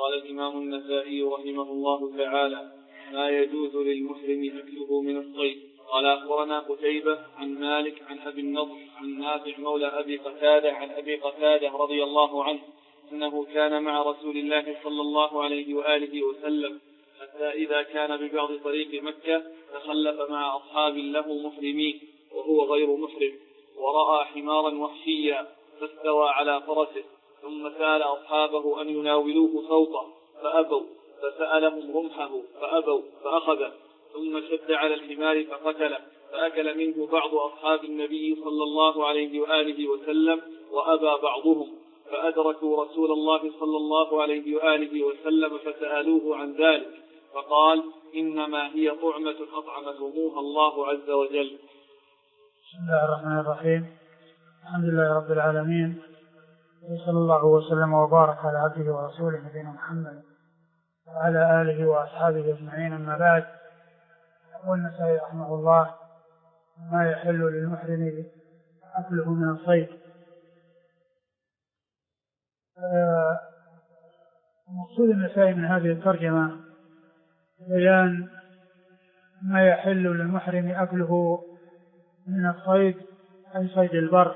قال الإمام النسائي رحمه الله تعالى: ما يجوز للمحرم أكله من الصيد. قال أخبرنا قتيبة عن مالك عن أبي النضر عن نافع مولى أبي قتادة عن أبي قتادة رضي الله عنه أنه كان مع رسول الله صلى الله عليه وآله وسلم حتى إذا كان ببعض طريق مكة تخلف مع أصحاب له محرمين وهو غير محرم، ورأى حمارا وحشيا فاستوى على فرسه، ثم سأل أصحابه أن يناولوه صوته فأبوا، فسألهم رمحه فأبوا فأخذه، ثم شد على الحمار فقتله، فأكل منه بعض أصحاب النبي صلى الله عليه وآله وسلم وأبى بعضهم، فأدركوا رسول الله صلى الله عليه وآله وسلم فسألوه عن ذلك فقال: إنما هي طعمة أطعمتموها الله عز وجل. بسم الله الرحمن الرحيم. الحمد لله رب العالمين، وصلى الله وسلم وبارك على عبده ورسوله نبينا محمد وعلى آله وأصحابه أجمعين، أما بعد. يقول النسائي رحمه الله: ما يحل للمحرم أكله من الصيد. مقصود النسائي من هذه الترجمة بيان ما يحل للمحرم أكله من الصيد، أي صيد البر.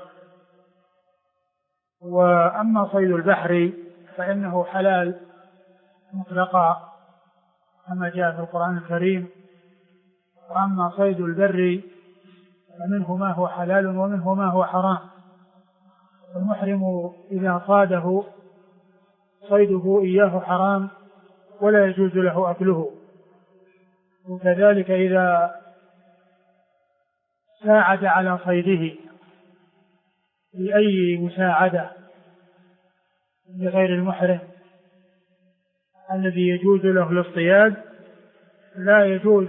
وأما صيد البحر فإنه حلال مطلقا كما جاء في القرآن الكريم، وأما صيد البر فمنه ما هو حلال ومنه ما هو حرام. المحرم إذا صاده صيده إياه حرام ولا يجوز له أكله، وكذلك إذا ساعد على صيده بأي مساعدة لغير المحرم الذي يجوز له الاصطياد، لا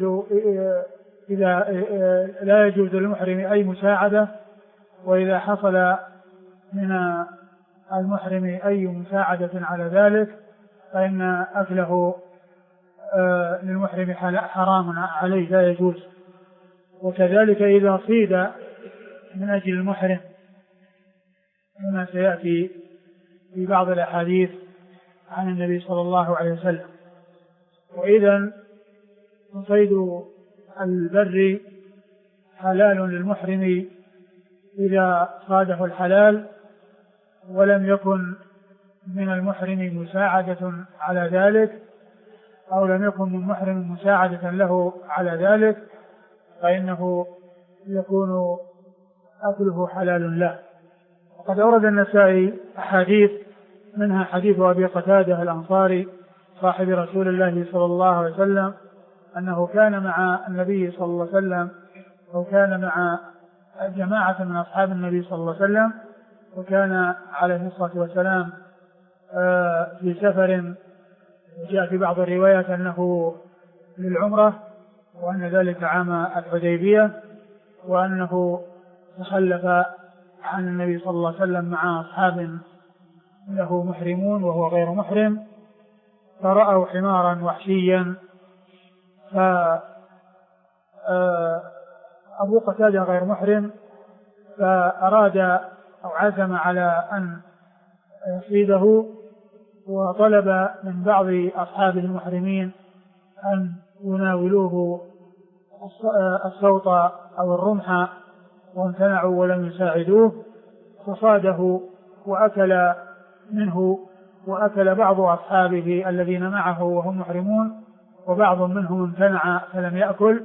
يجوز للمحرم أي مساعدة. وإذا حصل من المحرم أي مساعدة على ذلك فإن أكله للمحرم حرام عليه، لا يجوز. وكذلك إذا صيد من أجل المحرم كما سيأتي في بعض الأحاديث عن النبي صلى الله عليه وسلم. وإذن صيد البر حلال للمحرم إذا صاده الحلال ولم يكن من المحرم مساعدة على ذلك، أو لم يكن من محرم مساعدة له على ذلك، فإنه يكون أكله حلال له. وقد أورد النسائي أحاديث، منها حديث أبي قتادة الأنصاري صاحب رسول الله صلى الله عليه وسلم أنه كان مع النبي صلى الله عليه وسلم، أو كان مع جماعة من أصحاب النبي صلى الله عليه وسلم، وكان عليه الصلاة والسلام في سفر، جاء في بعض الروايات أنه للعمرة، وأن ذلك عام الحديبية، وأنه تخلف عن النبي صلى الله عليه وسلم مع أصحاب له محرمون وهو غير محرم، فرأوا حمارا وحشيا، فأبو قتادة غير محرم فأراد أو عزم على أن يصيده، وطلب من بعض أصحابه المحرمين أن يناولوه الصوت أو الرمح، وامتنعوا ولم يساعدوه، فصاده وأكل منه، وأكل بعض أصحابه الذين معه وهم محرمون، وبعض منهم امتنع فلم يأكل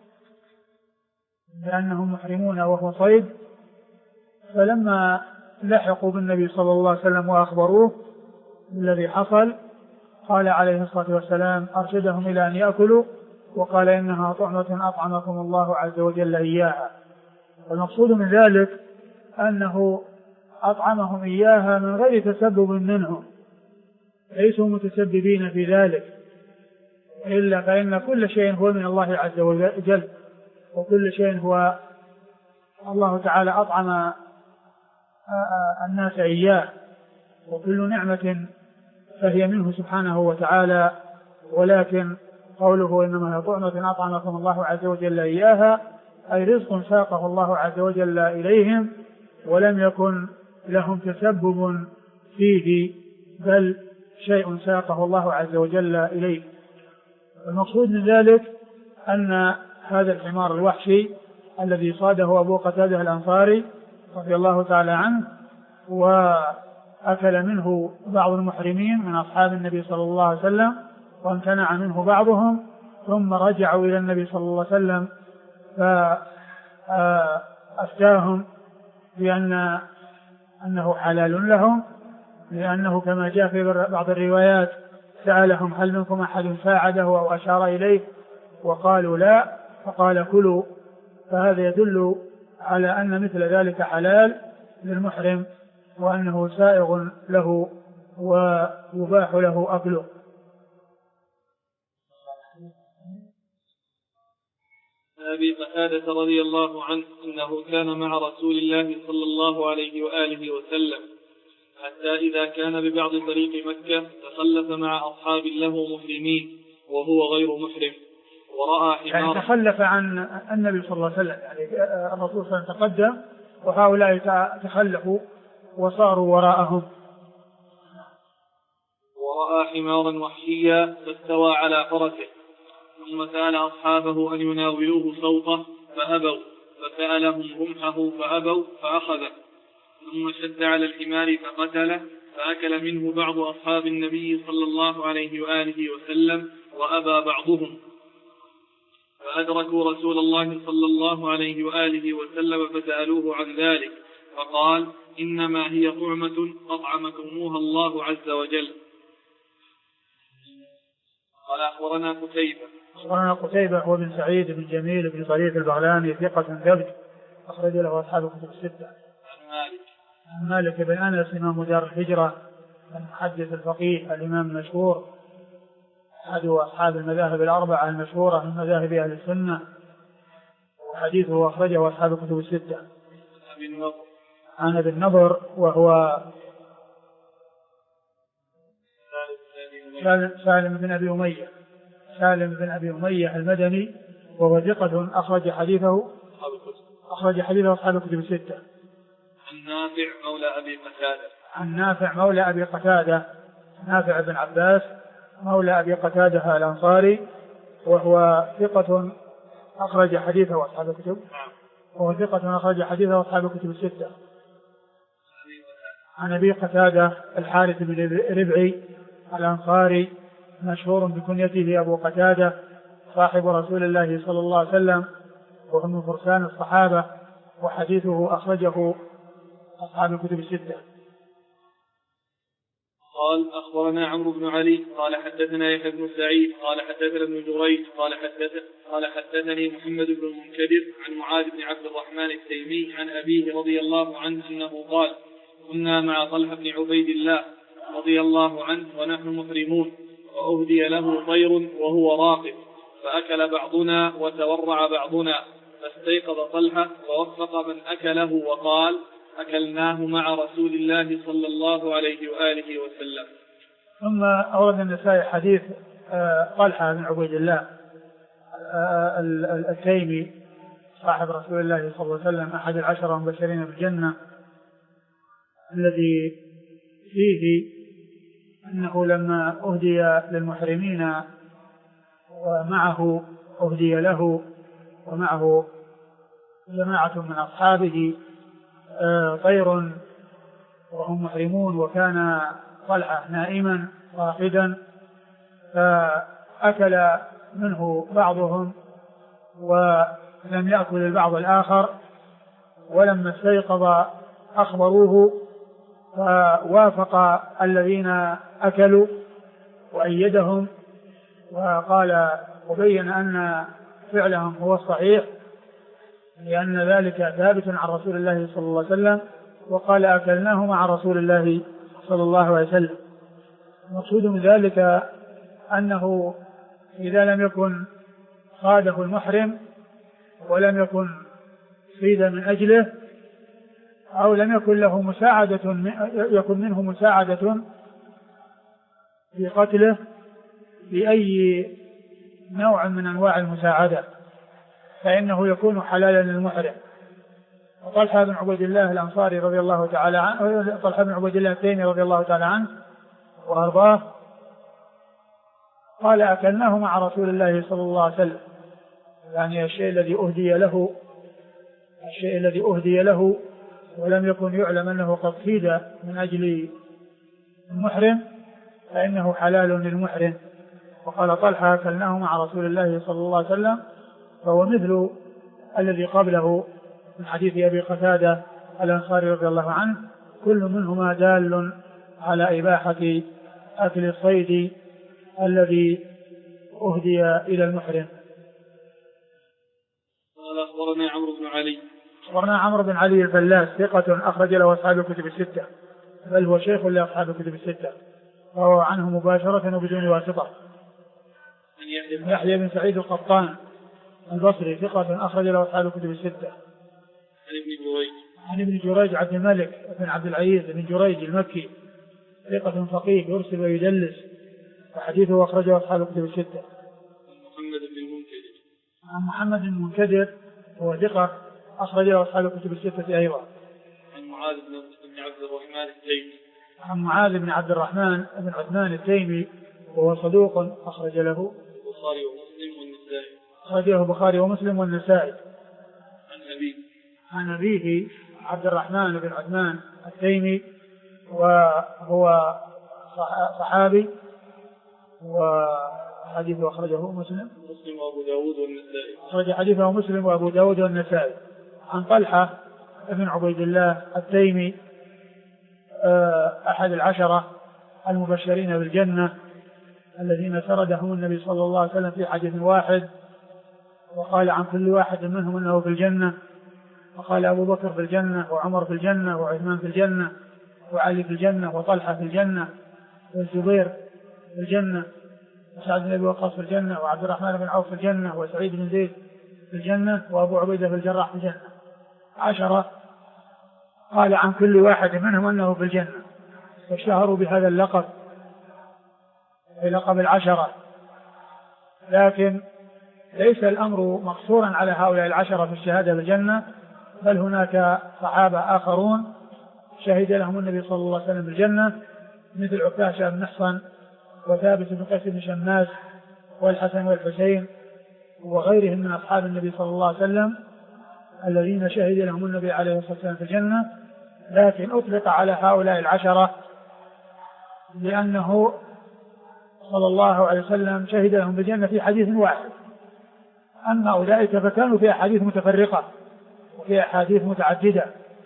لأنهم محرمون وهو صيد. فلما لحقوا بالنبي صلى الله عليه وسلم وأخبروه بالذي حصل، قال عليه الصلاة والسلام أرشدهم إلى أن يأكلوا، وقال: إنها طعمة أطعمكم الله عز وجل إياها. والمقصود من ذلك أنه أطعمهم إياها من غير تسبب منهم، ليسوا متسببين في ذلك، إلا فإن كل شيء هو من الله عز وجل، وكل شيء هو الله تعالى أطعم الناس إياه، وكل نعمة فهي منه سبحانه وتعالى. ولكن قوله إنما هي طعمة أطعمكم الله عز وجل إياها، أي رزق ساقه الله عز وجل إليهم ولم يكن لهم تسبب فيه، بل شيء ساقه الله عز وجل إليه. المقصود من ذلك أن هذا الحمار الوحشي الذي صاده أبو قتادة الأنصاري رضي الله تعالى عنه وأكل منه بعض المحرمين من أصحاب النبي صلى الله عليه وسلم وامتنع منه بعضهم، ثم رجعوا إلى النبي صلى الله عليه وسلم فأفتاهم بأنه حلال لهم، لأنه كما جاء في بعض الروايات سألهم هل منكم أحد ساعده أو أشار إليه وقالوا لا، فقال كلوا. فهذا يدل على أن مثل ذلك حلال للمحرم وأنه سائغ له ويباح له أكله. أبي قتادة رضي الله عنه أنه كان مع رسول الله صلى الله عليه وآله وسلم حتى إذا كان ببعض طريق مكة تخلف مع أصحاب له مسلمين وهو غير محرم ورأى حمارا، يعني تخلف عن النبي صلى الله عليه وسلم، يعني الرسول صلى الله عليه وسلم تقدم وهؤلاء تخلفوا وصاروا وراءهم. ورأى حمارا وحشيا فاستوى على فرسه ثم سأل أصحابه أن يناولوه صوته فأبوا، فسألهم رمحه فأبوا فأخذه، ثم شد على الحمار فقتله، فأكل منه بعض أصحاب النبي صلى الله عليه وآله وسلم وأبى بعضهم، فأدركوا رسول الله صلى الله عليه وآله وسلم فسألوه عن ذلك فقال إنما هي طعمة أطعمكموها الله عز وجل. قال أخبرنا قتيبة هو بن سعيد بن جميل بن طريف البغلاني ثقة ثبت أخرج له أصحاب الكتب الستة. عن مالك بن أنس إمام دار الهجرة المحدث الفقيه الإمام المشهور أحد أصحاب المذاهب الأربعة المشهورة من مذاهب أهل السنة، وحديثه أخرجه أصحاب الكتب الستة. عن ابي النضر وهو سالم بن أبي أمية المدني، وهو ثقة أخرج حديثه أصحاب الكتب الستة. عن نافع مولى أبي قتادة نافع بن عباس مولى أبي قتادة الأنصاري، وهو ثقة أخرج حديثه أصحاب الكتب الستة. عن أبي قتادة الحارث بن ربعي الأنصاري مشهور بكنيته أبو قتادة صاحب رسول الله صلى الله عليه وسلم، وهو من فرسان الصحابة، وحديثه أخرجه أصحاب الكتب الستة. قال أخبرنا عمرو بن علي قال حدثنا يحيى بن سعيد قال حدثنا ابن جريج قال حدثني محمد بن المنكدر عن معاذ بن عبد الرحمن التيمي عن أبيه رضي الله عنه أنه قال كنا مع طلحة بن عبيد الله رضي الله عنه ونحن محرمون، وأهدي له طير وهو راقد، فأكل بعضنا وتورع بعضنا، فاستيقظ طلحة ووفق من أكله وقال أكلناه مع رسول الله صلى الله عليه وآله وسلم. ثم أورد النسائي حديث طلحة بن عبيد الله التيمي صاحب رسول الله صلى الله عليه وسلم أحد العشرة المبشرين بالجنة، الذي فيه أنه لما أهدي للمحرمين ومعه أهدي له ومعه جماعة من أصحابه طير وهم محرمون، وكان طلحة نائما راقدا، فأكل منه بعضهم ولم يأكل البعض الآخر، ولما استيقظ أخبروه فوافق الذين أكلوا وأيدهم، وقال وبين أن فعلهم هو الصحيح لأن ذلك ثابت عن رسول الله صلى الله عليه وسلم، وقال أكلناه مع رسول الله صلى الله عليه وسلم. المقصود من ذلك أنه إذا لم يكن صاده المحرم ولم يكن صيد من أجله أو لم يكن له يكن منه مساعدة في قتله بأي نوع من أنواع المساعدة فإنه يكون حلالا للمحرم. وطلحة بن عبيد الله الأنصاري رضي الله تعالى عنه، طلحة بن عبيد الله التيمي رضي الله تعالى عنه وأرضاه، قال أكلناه مع رسول الله صلى الله عليه وسلم، يعني الشيء الذي أهدي له ولم يكن يعلم أنه قد صيد من أجل المحرم فإنه حلال للمحرم. وقال طلحة أكلناه مع رسول الله صلى الله عليه وسلم، فهو مثل الذي قبله من حديث أبي قتادة الأنصاري رضي الله عنه، كل منهما دال على إباحة أكل الصيد الذي أهدي إلى المحرم. قال أخبرنا عمرو بن علي. أخبرنا عمرو بن علي الفلاس ثقة أخرج له أصحاب الكتب الستة، بل هو شيخ لأصحاب الكتب الستة، وهو عنه مباشرة وبدون واسطة. يحيى بن سعيد القطان البصري ثقة أخرج له أصحاب الكتب الستة. عن ابن جريج عبد الملك بن عبد العزيز بن جريج المكي ثقة فقيه يرسل ويدلس، وحديثه أخرجه أصحاب الكتب الستة. عن محمد بن المنكدر هو ثقة أخرج له أصحاب الكتب الستة أيضا. عن معاذ بن عبد الرحمن التيمي. عن معاذ بن عبد الرحمن بن عثمان التيمي وهو صدوق أخرج له البخاري ومسلم والنسائي. أخرجه البخاري ومسلم والنسائي. عن أبيه عبد الرحمن بن عثمان التيمي وهو صحابي، وحديثه أخرجه مسلم وأبو داود والنسائي. أخرج حديثه مسلم وأبو داود والنسائي. عن طلحة بن عبيد الله التيمي أحد العشرة المبشرين بالجنة الذين سردهم النبي صلى الله عليه وسلم في حديث واحد، وقال عن كل واحد منهم أنه في الجنة، وقال أبو بكر في الجنة، وعمر في الجنة، وعثمان في الجنة، وعلي في الجنة، وطلحة في الجنة، والزبير في الجنة، وسعد بن أبي وقاص في الجنة، وعبد الرحمن بن عوف في الجنة، وسعيد بن زيد في الجنة، وأبو عبيدة في الجراح في الجنة. 10 قال عن كل واحد منهم أنه في الجنة، واشتهروا بهذا اللقب بلقب 10. لكن ليس الأمر مقصورا على هؤلاء 10 في الشهادة بالجنة، بل هناك صحابة آخرون شهد لهم النبي صلى الله عليه وسلم بالجنة، مثل عكاشة بن محصن وثابت بن قيس بن شماس والحسن والحسين وغيرهم من أصحاب النبي صلى الله عليه وسلم الذين شهد لهم النبي عليه الصلاة والسلام في الجنة. لكن أطلق على هؤلاء 10 لأنه صلى الله عليه وسلم شهد لهم بالجنة في حديث واحد. أما أولئك فكانوا في أحاديث متفرقة وفي أحاديث متعددة،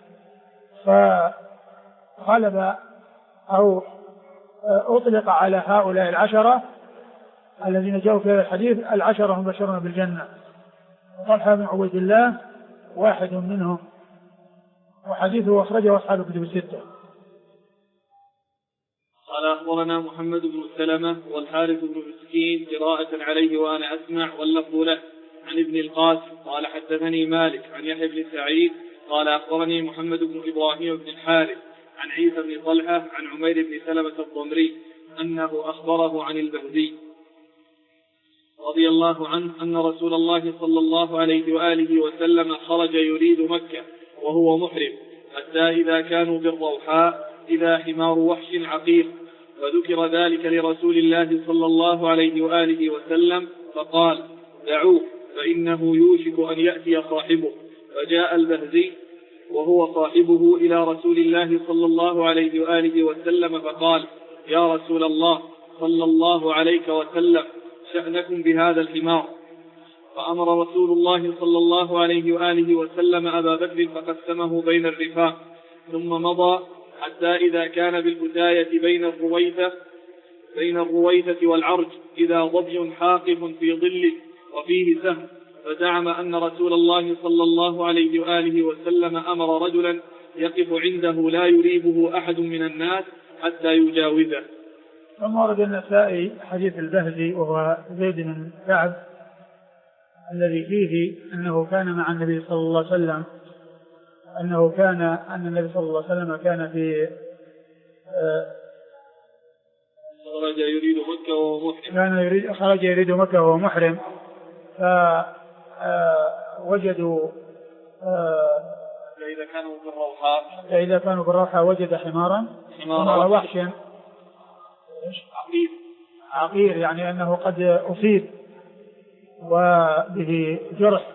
فغلب أو أطلق على هؤلاء 10 الذين جاءوا في هذا الحديث 10 هم بشرون بالجنة. طلحة بن عبيد الله واحد منهم، وحديثه أخرجه أصحاب الكتب الستة. قال أخبرنا محمد بن سلمة والحارث بن مسكين قراءة عليه وأنا أسمع واللفظ له. عن ابن القاسم قال حدثني مالك عن يحيى بن سعيد قال أخبرني محمد بن إبراهيم بن الحارث عن عيسى بن طلحة عن عمير بن سلمة الضمري أنه أخبره عن البهزي رضي الله عنه أن رسول الله صلى الله عليه وآله وسلم خرج يريد مكة وهو محرم، حتى إذا كانوا بالروحاء إذا حمار وحش عقيق، فذكر ذلك لرسول الله صلى الله عليه وآله وسلم فقال دعوه فإنه يوشك أن يأتي صاحبه. فجاء البهزي وهو صاحبه إلى رسول الله صلى الله عليه وآله وسلم فقال يا رسول الله صلى الله عليه وسلم شأنكم بهذا الحمار. فأمر رسول الله صلى الله عليه وآله وسلم أبا بكر فقسمه بين الرفاق، ثم مضى حتى إذا كان بالبداية بين الرويثة والعرج إذا ضبي حاقف في ظله وفيه سهم، فزعم أن رسول الله صلى الله عليه وآله وسلم أمر رجلا يقف عنده لا يريبه أحد من الناس حتى يجاوزه. ثم ورد النسائي حديث البهزي وهو زيد بن كعب الذي فيه أنه كان مع النبي صلى الله عليه وسلم أن النبي صلى الله عليه وسلم كان في خرج يريد مكة وهو محرم خرج يريد مكة وهو محرم، فوجدوا إذا كانوا بالروحاء وجد حمار وحش عقير، يعني أنه قد أصيب وبه جرح.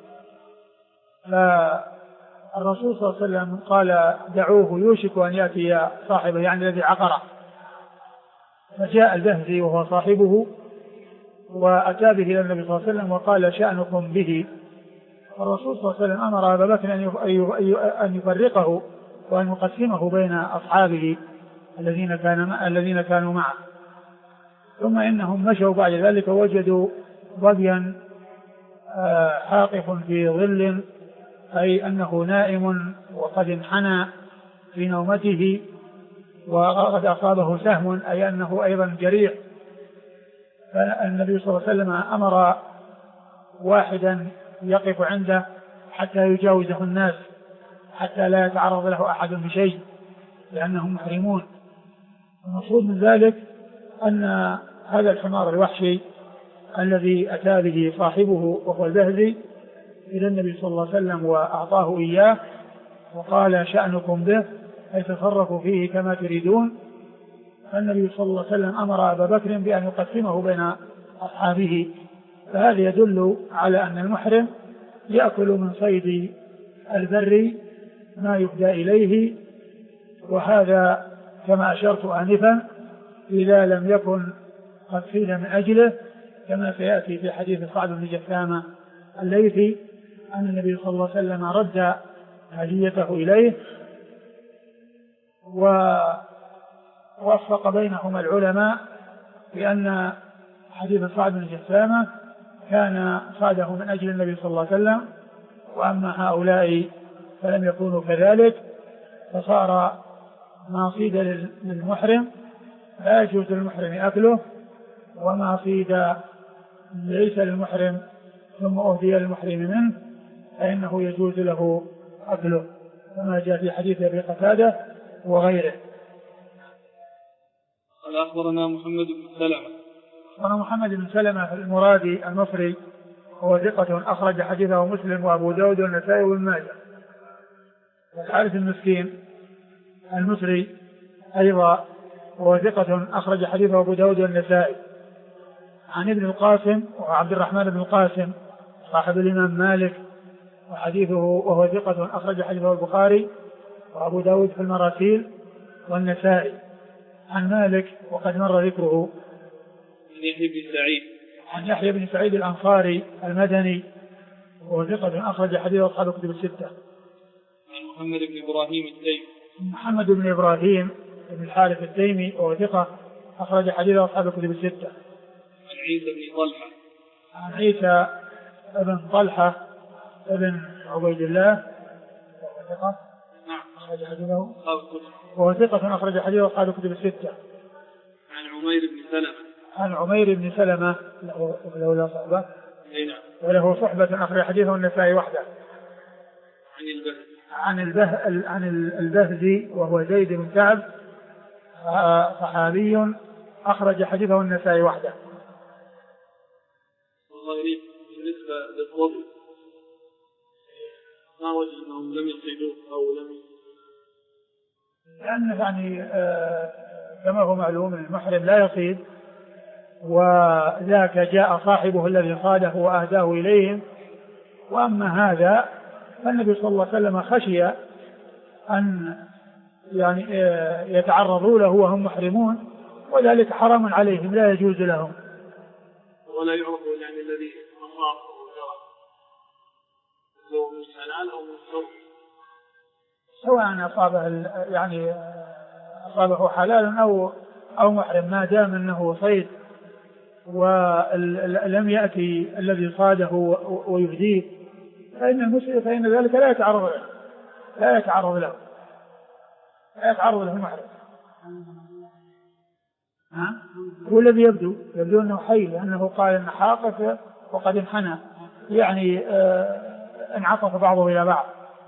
فالرسول صلى الله عليه وسلم قال دعوه يوشك أن يأتي صاحبه، يعني الذي عقره. فجاء البهزي وهو صاحبه وأتى به إلى النبي صلى الله عليه وسلم وقال شأنكم به. الرسول صلى الله عليه وسلم أمر أبا بكر أن يفرقه وأن يقسمه بين أصحابه الذين كانوا معه. ثم إنهم مشوا بعد ذلك ووجدوا ظبيا حاقف في ظل، أي أنه نائم وقد انحنى في نومته وقد أصابه سهم، أي أنه أيضا جريح. فالنبي صلى الله عليه وسلم أمر واحدا يقف عنده حتى يجاوزه الناس، حتى لا يتعرض له أحد بشيء لأنهم محرمون. المقصود من ذلك أن هذا الحمار الوحشي الذي أتى به صاحبه وهو البهزي إلى النبي صلى الله عليه وسلم وأعطاه إياه وقال شأنكم به، أي تصرفوا فيه كما تريدون. فالنبي صلى الله عليه وسلم أمر أبا بكر بأن يقسمه بين أصحابه. فهذا يدل على أن المحرم يأكل من صيد البر ما يهدى إليه، وهذا كما أشرت آنفا إذا لم يكن قد صيد من أجله، كما سيأتي في حديث صعب بن جثامة الليثي أن النبي صلى الله عليه وسلم رد هديته إليه. ووفق بينهما العلماء بأن حديث صعب بن جثامة كان صاده من أجل النبي صلى الله عليه وسلم، وأما هؤلاء فلم يكونوا كذلك، فصار ما صيد للمحرم لا يجوز للمحرم أكله، وما صيد ليس للمحرم ثم أهدي للمحرم منه فإنه يجوز له أكله، كما جاء في حديث أبي قتادة وغيره. قال أخبرنا محمد بن سلمة. أنا محمد بن سلمة المرادي المصري، هو ثقة أخرج حديثه مسلم وأبو داود والنسائي وابن ماجه. والحارث المسكين المصري أيضا هو ثقة أخرج حديثه أبو داود والنسائي. عن ابن القاسم وعبد الرحمن بن القاسم صاحب الإمام مالك، وحديثه وهو ثقة أخرج حديثه البخاري وأبو داود في المراسيل والنسائي. عن مالك وقد مر ذكره. عن يحيى بن سعيد الأنصاري المدني وهو ثقة أخرج حديثه أصحاب الكتب الستة. عن محمد بن إبراهيم التيمي. محمد بن إبراهيم بن الحارث التيمي وهو ثقة أخرج حديثه أصحاب الكتب الستة. عن عيسى بن طلحة. عن عيسى بن طلحة بن عبيد الله وهو ثقة أخرج حديثه وهو ثقة أخرج حديثه أصحاب الكتب الستة. عن عمير بن سلمة. عن عمير بن سلمة له صحبة وله صحبة أخرج حديثه النسائي وحده. عن البهزي وهو زيد بن كعب صحابي أخرج حديثه النسائي وحده. والله بالنسبة للضبط ما وجد أنهم لم يصيدوه أو لم لأن يعني كما هو معلوم المحرم لا يصيد، وذاك جاء صاحبه الذي صاده وأهداه إليهم. وأما هذا فالنبي صلى الله عليه وسلم خشي أن يعني يتعرضوا له وهم محرمون، وذلك حرام عليهم لا يجوز لهم. ولا يعرف يعني الذي أصاب لو من حلال أو من حرام، سواء أصابه يعني أصابه حلال أو محرم، ما دام أنه صيد ولم يأتي الذي صاده ويفديه فإن المسلم فإن ذلك لا يتعرض له المحرم. هو الذي يبدو أنه حي، لأنه قال إن حاقف وقد انحنى، يعني انعطف بعضه إلى بعض.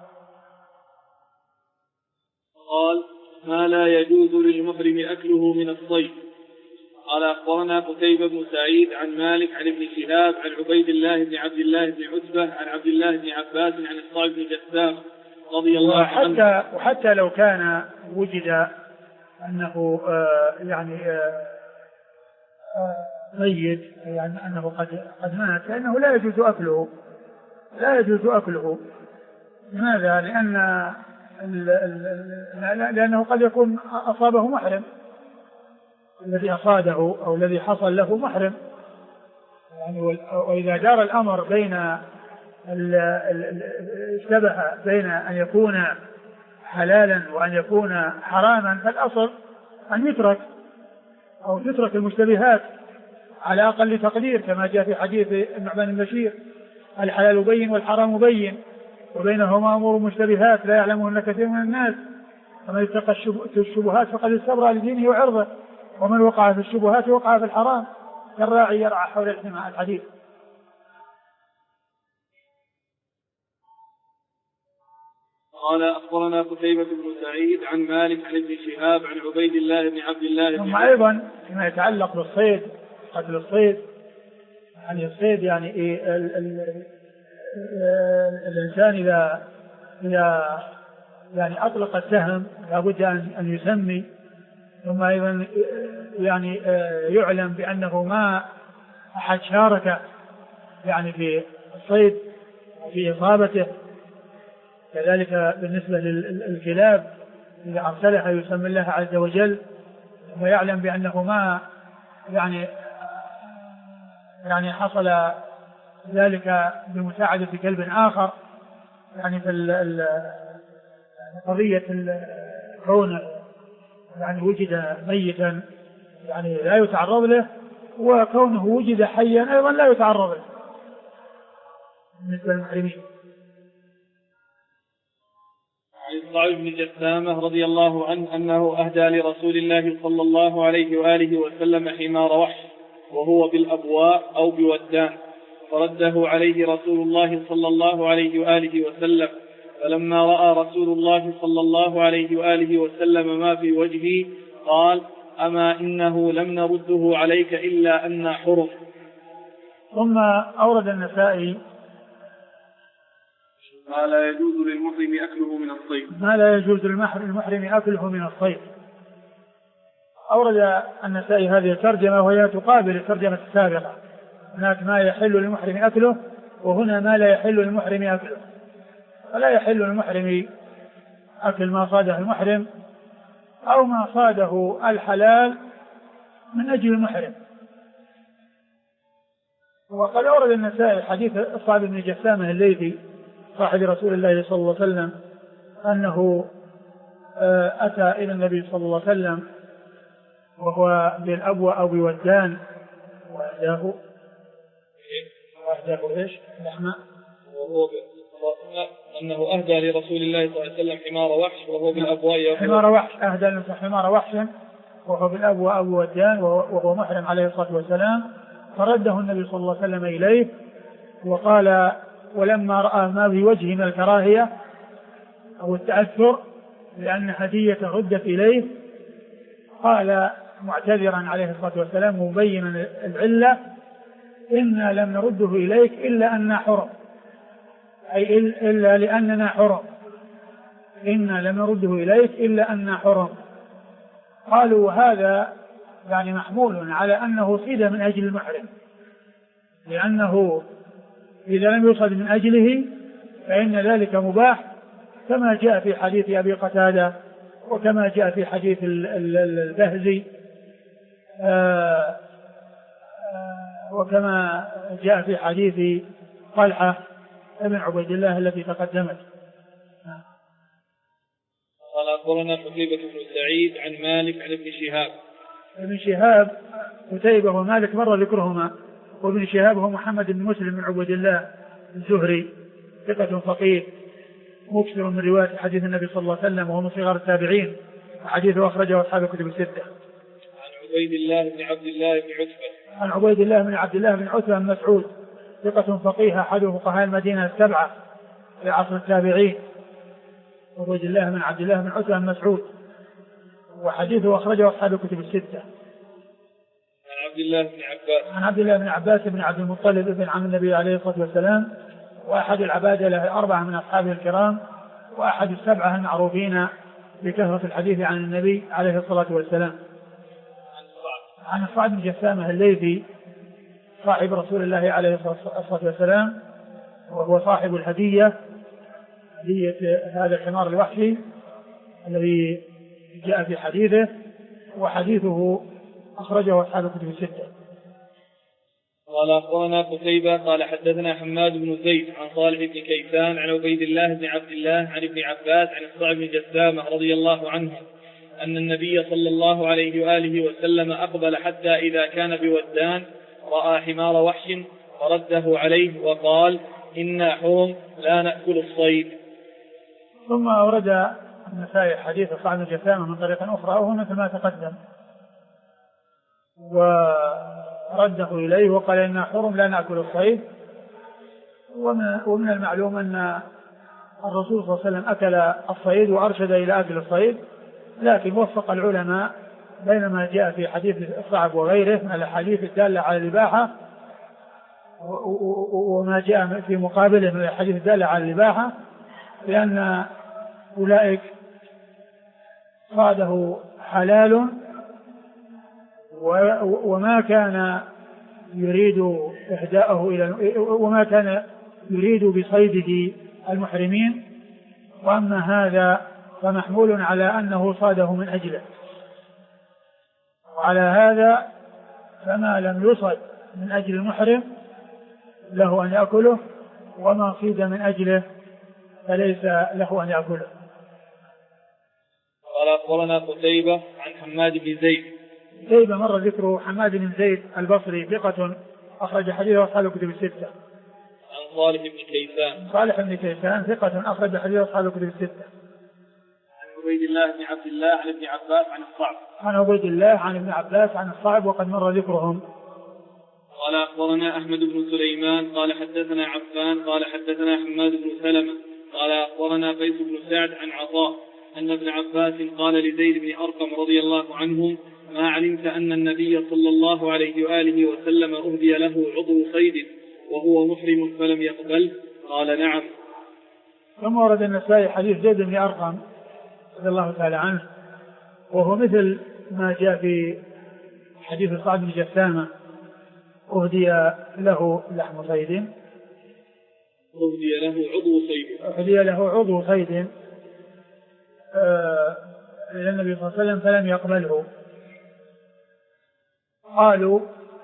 قال ما لا يجوز للمحرم أكله من الصيد. قال أخبرنا قتيبة بن سعيد عن مالك عن ابن شهاب عن عبيد الله بن عبد الله بن عتبة عن عبد الله بن عباس عن الصعب بن جثام رضي الله عنه. وحتى لو كان وجد أنه يعني ميت يعني أنه قد مات فإنه لا يجوز أكله، لا يجوز أكله. لماذا؟ لأنه قد يكون أصابه محرم، الذي أصاده أو الذي حصل له محرم يعني. وإذا دار الأمر بين اشتبه بين أن يكون حلالا وأن يكون حراما، فالأصل أن يترك أو تترك المشتبهات على أقل تقدير، كما جاء في حديث النعمان بن بشير: الحلال بين والحرام بين وبينهما أمور مشتبهات لا يعلمهن كثير من الناس، فمن اتقى الشبهات فقد استبرأ لدينه وعرضه، ومن وقع في الشبهات وقع في الحرام كالراعي يرعى حول الحمى. الحديث. قال أخبرنا قتيبة بن سعيد عن مالك عن ابن شهاب عن عبيد الله بن عبد الله. ثم أيضا فيما يتعلق بالصيد، قتل الصيد، يعني الصيد يعني الإنسان إذا يعني أطلق السهم لابد أن يسمي، ثم أيضا يعني يعلم بأنه ما أحد شارك يعني في الصيد وفي إصابته. كذلك بالنسبة للكلاب إذا أرسلها يسمي الله عز وجل، ويعلم بأنه ما يعني حصل ذلك بمساعدة كلب آخر، يعني في قضية كونه يعني وجد ميتا يعني لا يتعرض له، وكونه وجد حيا أيضا لا يتعرض له بالنسبة للمحرمين. عن صعب بن جثامة رضي الله عنه أنه أهدى لرسول الله صلى الله عليه وآله وسلم حمار وحش وهو بالأبواء أو بودان، فرده عليه رسول الله صلى الله عليه وآله وسلم، فلما رأى رسول الله صلى الله عليه وآله وسلم ما في وجهه قال: أما إنه لم نرده عليك إلا أن حرم. ثم أورد النسائي ما لا يجوز للمحرم أكله من الصيد. ما لا يجوز للمحرم أكله من الصيد. أورد النسائي هذه الترجمة وهي تقابل الترجمة السابقة، هناك ما يحل للمحرم أكله، وهنا ما لا يحل للمحرم أكله. فلا يحل للمحرم أكل ما صاده المحرم أو ما صاده الحلال من أجل المحرم. وقد أورد النسائي حديث صعب بن جثامة الليثي صاحب رسول الله صلى الله عليه وسلم أنه أتى إلى النبي صلى الله عليه وسلم وهو بالأبوة أو بودان، وأهداه إيش؟ لحمة، وهو أنه أهدى لرسول الله صلى الله عليه وسلم حمار وحش وهو بالأبواء. حمار وحش، أهدى له حمار وحش وهو بالأبوة أو بودان وهو محرم عليه الصلاة والسلام، فرده النبي صلى الله عليه وسلم إليه وقال: ولما رأى ما في وجهه من الكراهية أو التأثر لأن هدية ردت إليه، قال معتذرا عليه الصلاة والسلام مبينا العلة: إنا لم نرده إليك إلا أننا حرم، أي إلا لأننا حرم، إنا لم نرده إليك إلا أننا حرم. قالوا وهذا يعني محمول على أنه صيد من أجل المحرم، لأنه إذا لم يصد من أجله فإن ذلك مباح، كما جاء في حديث أبي قتادة وكما جاء في حديث البهزي وكما جاء في حديث طلحة ابن عبيد الله التي تقدمت. قال أخبرنا قتيبة بن سعيد عن مالك عن ابن شهاب. ابن شهاب قتيبة ومالك مر ذكرهما، وابن شهاب هو محمد بن مسلم بن عبيد الله الزهري ثقة فقيه مكثر من رواية حديث النبي صلى الله عليه وسلم، وهو من صغار التابعين، وحديثه أخرجه أصحاب الكتب الستة. عن عبيد الله بن عبد الله بن عتبة. عن عبيد الله بن عبد الله بن عتبة بن مسعود ثقة فقيه أحد فقهاء المدينة السبعة في عصر التابعين. عبيد الله بن عبد الله بن عتبة بن مسعود، وحديثه أخرجه أصحاب الكتب الستة. عن عبد الله بن عباس. عن عبد الله بن عباس بن عبد المطلب بن عم النبي عليه الصلاة والسلام، وأحد العبادة له 4 من أصحابه الكرام، وأحد 7 المعروفين بكثرة الحديث عن النبي عليه الصلاة والسلام. عن الصعب بن جثامة الليثي صاحب رسول الله عليه الصلاة والسلام، وهو صاحب هدية هذا الحمار الوحشي الذي جاء في حديثه، وحديثه أخرجه أصحاب الكتب الستة. قال أخبرنا قتيبة قال حدثنا حماد بن زيد عن صالح بن كيسان عن عبيد الله بن عبد الله عن ابن عباس عن الصعب بن جثامة رضي الله عنه أن النبي صلى الله عليه وآله وسلم أقبل حتى إذا كان بودان رأى حمار وحش فرده عليه وقال إنا حرم لا نأكل الصيد. ثم أورد النسائي حديث الصعب بن جثامة من طريق أخرى وهو مثل ما تقدم، ورده إليه وقال إنا حرم لا نأكل الصيد. ومن المعلوم أن الرسول صلى الله عليه وسلم أكل الصيد وأرشد إلى أكل الصيد، لكن وفق العلماء بين ما جاء في حديث الصعب وغيره من الأحاديث الدالة على الإباحة وما جاء في مقابله من الحديث الدالة على الإباحة، لأن أولئك صاده حلال وما كان يريد إهداءه وما كان يريد بصيده المحرمين، وأما هذا فمحمول على أنه صاده من أجله، وعلى هذا فما لم يصد من أجل المحرم له أن يأكله، وما صيد من أجله فليس له أن يأكله. قال أخبرنا قتيبة عن حماد بن زيد. قتيبة مر ذكره. حماد بن زيد البصري ثقة أخرج حديثه أصحاب الكتب الستة. عن صالح بن كيسان. صالح بن كيسان ثقة أخرج حديثه أصحاب الكتب الستة. عن عبيد الله بن عبد الله عن ابن عباس عن الصعب. عن عبيد الله عن ابن عباس عن الصعب وقد مر ذكرهم. قال أخبرنا أحمد بن سليمان قال حدثنا عفان قال حدثنا حماد بن سلمة قال أخبرنا قيس بن سعد عن عطاء أن ابن عباس قال لزيد بن أرقم رضي الله عنهم ما علمت أن النبي صلى الله عليه وآله وسلم أهدي له عضو صيد وهو محرم فلم يقبل؟ قال نعم. ثم ورد النسائي حديث زيد بن أرقم رضي الله تعالى عنه، وهو مثل ما جاء في حديث الصعب بن جثامة أهدي له لحم صيد، أهدي له عضو صيد إلى النبي صلى الله عليه وسلم فلم يقبله. قالوا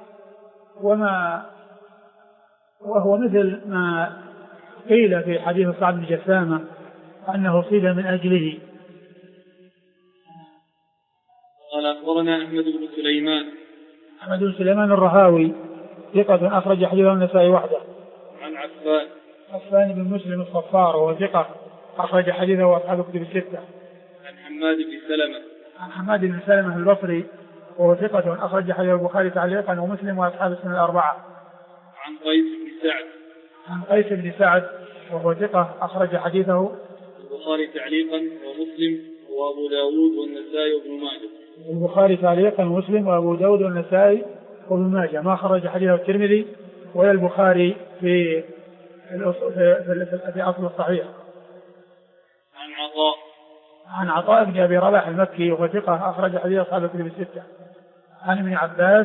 وهو مثل ما قيل في حديث الصعب بن جثامة أنه صيد من أجله. قال أخبرنا أحمد بن سليمان. أحمد بن سليمان الرهاوي ثقة أخرج حديثه النسائي وحده. عن عفان بن مسلم الصفار وهو ثقة أخرج حديثه أصحاب الكتب الستة. عن حماد بن سلمة. عن حماد بن سلمة البصري وهو ثقة أخرج حديثه البخاري تعليقا ومسلم وأصحاب السنن الأربعة. عن قيس بن سعد. عن قيس بن سعد وهو ثقة أخرج حديثه البخاري تعليقا ومسلم وأبو داود والنسائي وابن ماجه. البخاري تعليقا ومسلم وأبو داود والنسائي وابن ماجه، ما خرج حديثه الترمذي ولا البخاري في أصل الصحيح. عن عطاء بن أبي رباح المكي وهو ثقة أخرج حديث أصحاب الكتب الستة. عن ابن عباس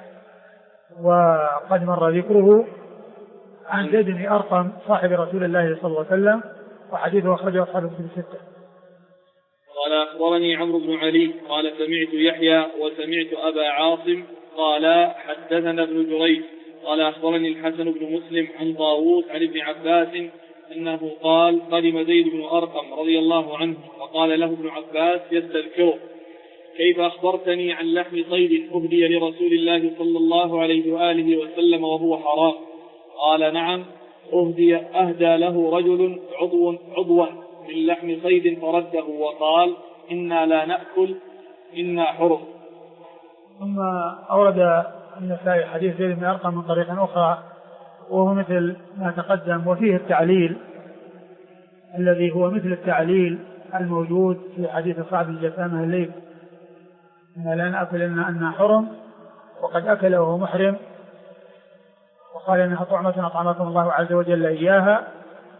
وقد مر ذكره. عن زيد بن أرقم صاحب رسول الله صلى الله عليه وسلم وحديثه أخرجه أصحاب الكتب الستة. قال أخبرني عمرو بن علي قال سمعت يحيى وسمعت أبا عاصم قال حدثنا ابن جريج قال أخبرني الحسن بن مسلم عن طاووس عن ابن عباس أنه قال قدم زيد بن أرقم رضي الله عنه وقال له ابن عباس يستذكره كيف أخبرتني عن لحم صيد أهدي لرسول الله صلى الله عليه وآله وسلم وهو حرام؟ قال نعم، أهدى له رجل عضوا من لحم صيد فرده وقال إنا لا نأكل إنا حرم. ثم أورد النسائي حديث زيد بن أرقم من طريق أخرى وهو مثل ما تقدم، وفيه التعليل الذي هو مثل التعليل الموجود في حديث الصعب بن جثامة الليثي إنا لا نأكل إنا حرم، وقد أكل وهو محرم وقال إنها طعمة أطعمكم الله عز وجل إياها،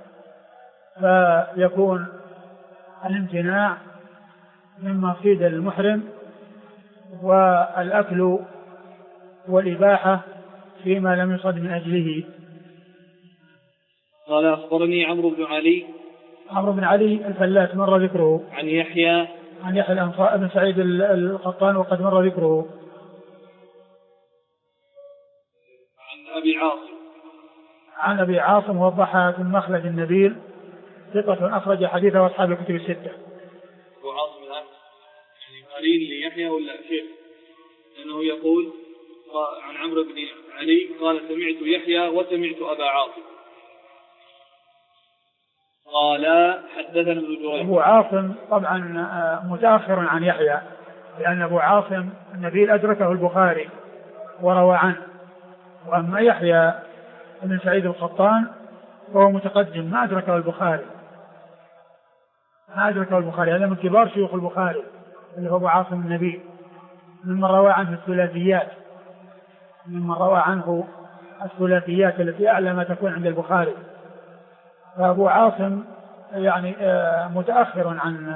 فيكون الامتناع مما صيد المحرم والأكل والإباحة فيما لم يصد من أجله. قال أخبرني عمرو بن علي الفلاس مر ذكره. عن يحيى بن سعيد القطان وقد مر ذكره. عن أبي عاصم وضحى في المخلد النبيل ثقة أخرج حديثه أصحاب الكتب الستة. أبو عاصم الآن قرين ليحيى ولا شيخ؟ لأنه يقول عن عمرو بن علي قال سمعت يحيى وسمعت أبا عاصم قال حدثنا ابن جريج. أبو عاصم طبعا متأخر عن يحيى، لأن أبو عاصم النبيل أدركه البخاري وروى عنه، وأما يحيى بن سعيد القطان فهو متقدم ما أدركه البخاري، هذا من كبار شيوخ البخاري اللي هو أبو عاصم النبيل، ممن روى عنه الثلاثيات التي أعلى ما تكون عند البخاري. فأبو عاصم يعني متأخر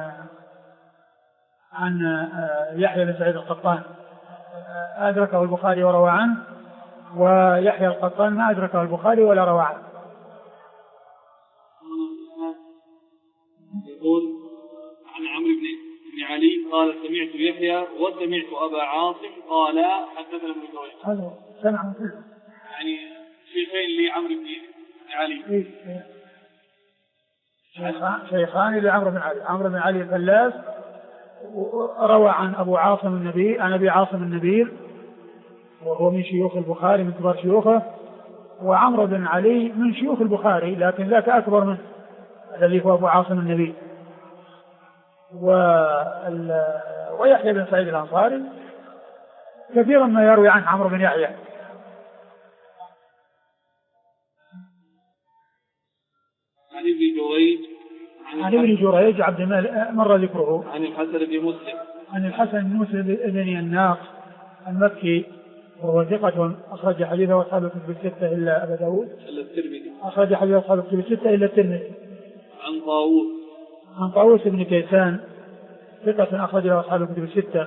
عن يحيى بن سعيد القطان، أدركه البخاري وروى عنه، ويحيى القطان ما أدركه البخاري ولا روى عنه. يقول عن عمرو بن علي قال سمعت يحيى وسمعت أبا عاصم قال حدثنا ابن جريج. هذا سمع كله يعني شيخين لعمرو بن علي. شيخان لعمرو بن علي. عمرو بن علي الفلاس روى عن أبي عاصم النبيل وهو من شيوخ البخاري من كبار شيوخه، وعمرو بن علي من شيوخ البخاري لكن ذاك أكبر منه الذي هو أبو عاصم النبيل. ويحيى بن سعيد الأنصاري كثيرا ما يروي عن عمرو بن يحيى. عن ابن جريج عبد الملك مر ذكره. عن الحسن بن مسلم بن الناق المكي وهو ثقة أخرج حديثه أصحاب الكتب الستة إلا أبا داود أخرج حديثه أصحاب الكتب الستة إلا الترمذي. عن طاووس بن كيسان ثقة أخرج له أصحاب الكتب الستة.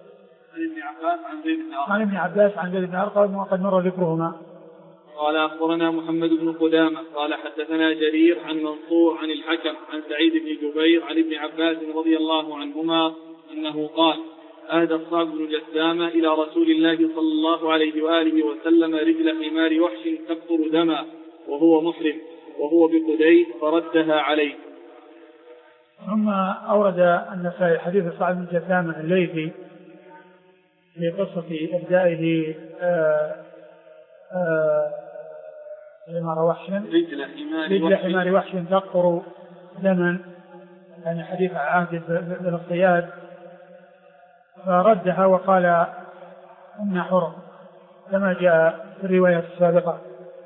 عن ابن عباس عن زيد بن أرقم وقد مر ذكرهما. قال أخبرنا محمد بن قدامة قال حدثنا جرير عن منصور عن الحكم عن سعيد بن جبير عن ابن عباس رضي الله عنهما أنه قال أهدى الصعب بن جسامة إلى رسول الله صلى الله عليه وآله وسلم رجل حمار وحش تقطر دما وهو محرم وهو بقديس فردها عليه. ثم أورد النسائي حديث الصعب بن جسامة الليثي في قصة إهدائه رجل حمار وحش تقطر دما، يعني حديث عهد بالاصطياد، فردها وقال إن حرم كما جاء في الرواية السابقة.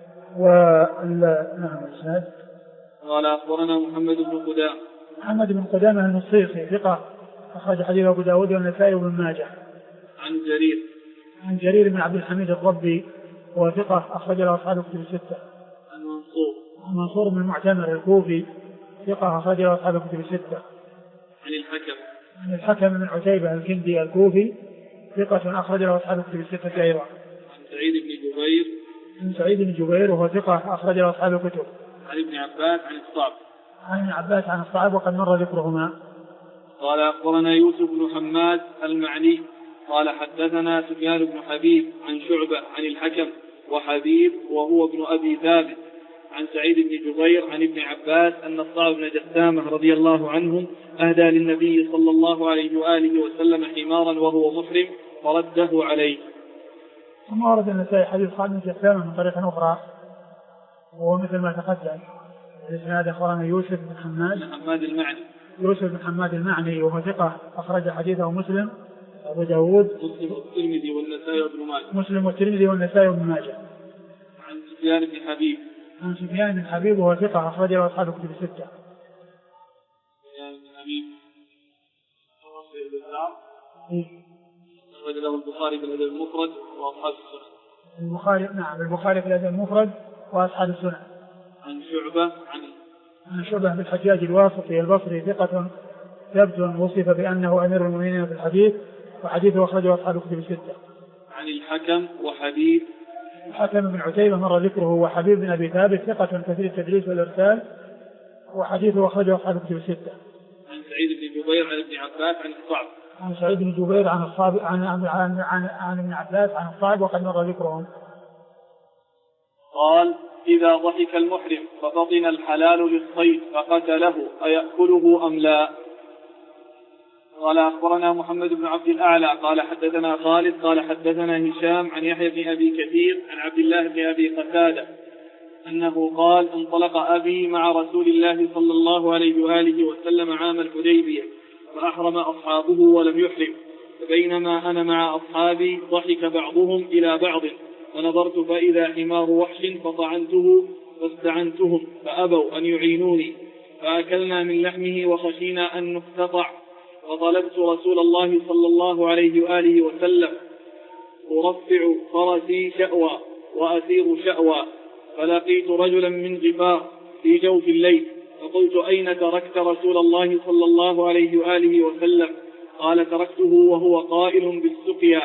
قال أخبرنا محمد بن قدامة المصيصي ثقة أخرج حديث أبو داود والنسائي وابن ماجه. عن جرير بن عبد الحميد الضبي وثقة أخرج له أصحاب الكتب الستة. عن منصور بن المعتمر الكوفي ثقة أخرج له أصحاب الكتب الستة. عن الحكم بن عتيبة الكندي الكوفي ثقة أخرج له أصحاب الكتب الستة أيضا. عن سعيد بن جبير وهو ثقة أخرج له أصحاب الكتب. عن ابن عباس عن الصعب وقد مر ذكرهما. قال أخبرنا يوسف بن حماد المعني قال حدثنا سفيان بن حبيب عن شعبة عن الحكم وحبيب وهو ابن أبي ثابت عن سعيد بن جبير عن ابن عباس أن الصعب بن جسامة رضي الله عنهم أهدى للنبي صلى الله عليه وآله وسلم حمارا وهو محرم فرده عليه. ثم ورد النسائي حديث الصعب بن جسامة من طريق أخرى وهو مثل ما تقدم. الإسناد أخبرنا يوسف بن حماد المعني وهو ثقة أخرج حديثه مسلم أبو داود والترمذي والنسائي وابن ماجه. عن سفيان بن حبيب وهو ثقة أخرج له أصحاب الكتب الستة. أخرج له البخاري في الأدب المفرد وأصحاب السنن. البخاري في الأدب المفرد وأصحاب السنن. عن شعبة بن الحجاج الواسطي البصري ثقة ثبت وصف بأنه أمير المؤمنين في الحديث وحديثه أخرجه أصحاب الكتب الستة. عن عن الحكم وحبيب. الحكم بن عتيبة مر ذكره، وحبيب بن أبي ثابت ثقة كثير التدليس والإرسال، وحديثه أخرجه أصحاب الكتب الستة. عن سعيد بن جبير عن ابن عباس عن الصعب. عن سعيد بن جبير عن الصعب عن ابن عباس عن الصعب وقد مر ذكرهم. قال: إذا ضحك المحرم ففطن الحلال للصيد فقتله أيأكله أم لا؟ قال: أخبرنا محمد بن عبد الأعلى قال حدثنا خالد قال حدثنا هشام عن يحيى بن أبي كثير عن عبد الله بن أبي قتادة أنه قال: انطلق أبي مع رسول الله صلى الله عليه وآله وسلم عام الحديبية فأحرم أصحابه ولم يحرم، فبينما أنا مع أصحابي ضحك بعضهم إلى بعض فنظرت فإذا حمار وحش فطعنته فاستعنتهم فأبوا أن يعينوني فأكلنا من لحمه وخشينا أن نقتطع، فطلبت رسول الله صلى الله عليه وآله وسلم أرفع فرسي شأوى وأسير شأوى، فلقيت رجلا من غفار في جوف الليل فقلت: أين تركت رسول الله صلى الله عليه وآله وسلم؟ قال: تركته وهو قائل بالسقيا.